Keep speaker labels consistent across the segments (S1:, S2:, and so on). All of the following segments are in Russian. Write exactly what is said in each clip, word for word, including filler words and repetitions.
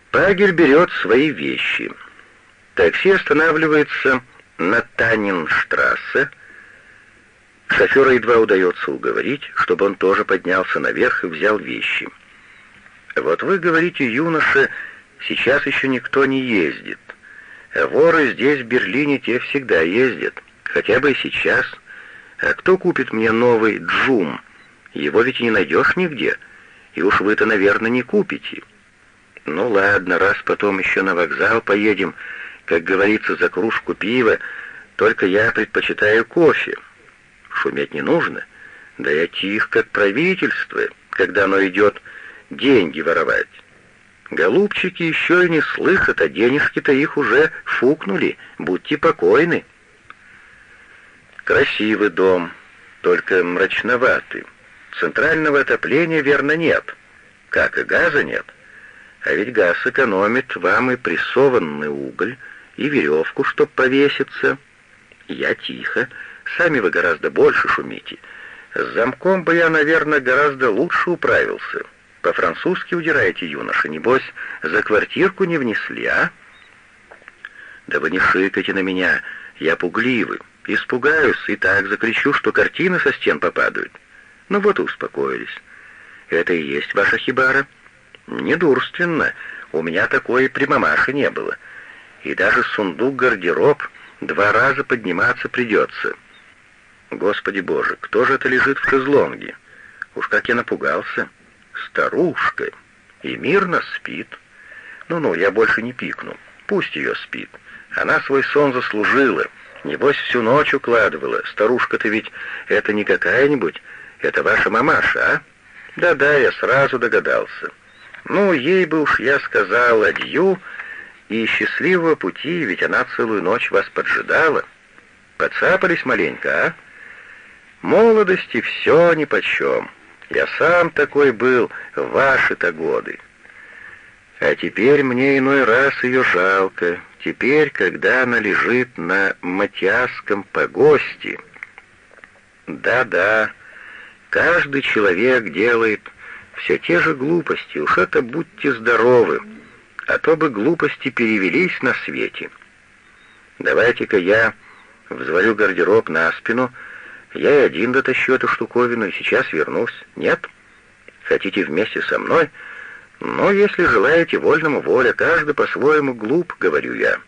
S1: Пагель берет свои вещи. Такси останавливается на Танненштрассе. Шофера едва удается уговорить, чтобы он тоже поднялся наверх и взял вещи. Вот вы говорите, юноша, сейчас еще никто не ездит. Воры здесь, в Берлине, те всегда ездят, хотя бы и сейчас. А кто купит мне новый Джум? Его ведь и не найдешь нигде, и уж вы-то, наверное, не купите. Ну ладно, раз потом еще на вокзал поедем, как говорится, за кружку пива, только я предпочитаю кофе. Шуметь не нужно, да я тих, как правительство, когда оно идет деньги воровать. Голубчики еще и не слышат, а денежки-то их уже фукнули, будьте покойны. Красивый дом, только мрачноватый. Центрального отопления, верно, нет. Как и газа нет. А ведь газ экономит вам и прессованный уголь, и веревку, чтоб повеситься. Я тихо, сами вы гораздо больше шумите. С замком бы я, наверное, гораздо лучше управился. По-французски удираете, юноша, небось, за квартирку не внесли, а? Да вы не шикайте на меня, я пугливый. Испугаюсь и так закричу, что картины со стен попадают. Ну вот и успокоились. Это и есть ваша хибара? Недурственно, у меня такой при мамаше не было. И даже сундук-гардероб два раза подниматься придется. Господи Боже, кто же это лежит в шезлонге? Уж как я напугался. Старушка. И мирно спит. Ну-ну, я больше не пикну. Пусть ее спит. Она свой сон заслужила. Небось, всю ночь укладывала. Старушка-то ведь это не какая-нибудь, это ваша мамаша, а? Да-да, я сразу догадался. Ну, ей бы уж я сказал адью и счастливого пути, ведь она целую ночь вас поджидала. Подцапались маленько, а? Молодости все нипочем. Я сам такой был в ваши-то годы. А теперь мне иной раз ее жалко. Теперь, когда она лежит на Матиасском погосте. Да-да, каждый человек делает все те же глупости. Уж это будьте здоровы, а то бы глупости перевелись на свете. Давайте-ка я взвалю гардероб на спину. Я и один дотащу эту штуковину, и сейчас вернусь. Нет? Хотите вместе со мной? Но если желаете, вольному воля, каждый по-своему глуп, говорю я.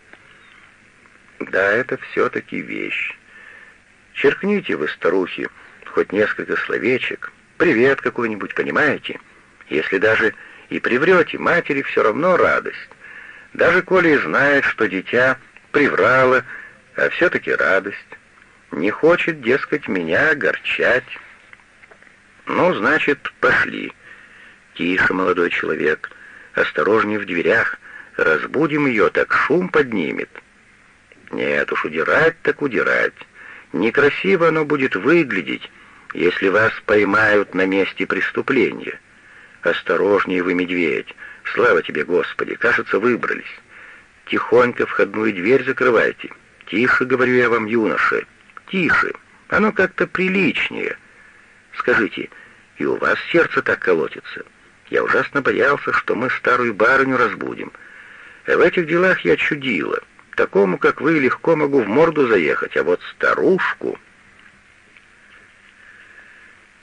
S1: Да, это все-таки вещь. Черкните вы, старухи, хоть несколько словечек, привет какой-нибудь, понимаете? Если даже и приврете, матери все равно радость. Даже коли и знает, что дитя приврало, а все-таки радость. Не хочет, дескать, меня огорчать. Ну, значит, пошли. Тише, молодой человек, осторожней в дверях. Разбудим ее, так шум поднимет. Нет уж, удирать так удирать. Некрасиво оно будет выглядеть, если вас поймают на месте преступления. Осторожней вы, медведь. Слава тебе, Господи, кажется, выбрались. Тихонько входную дверь закрывайте. Тише, говорю я вам, юноша. Тише, оно как-то приличнее. Скажите, и у вас сердце так колотится? Я ужасно боялся, что мы старую барыню разбудим. В этих делах я чудила. Такому, как вы, легко могу в морду заехать, а вот старушку...